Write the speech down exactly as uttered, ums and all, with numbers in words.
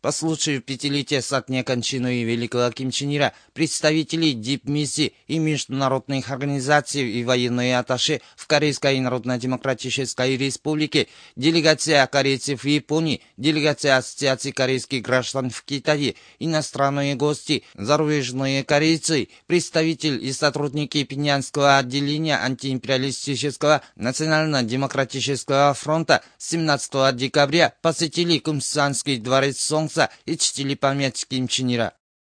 По случаю пятилетия со дня кончины великого Ким Чен Ира представители дипмиссий и международных организаций и военные атташе в Корейской Народно-Демократической Республике, делегация корейцев в Японии, делегация Ассоциации корейских граждан в Китае, иностранные гости, зарубежные корейцы, представитель и сотрудники Пиньянского отделения антиимпериалистического Национально-демократического фронта семнадцатого декабря посетили Кумсанский дворец Солнца и чтили память Ким Чен Ира.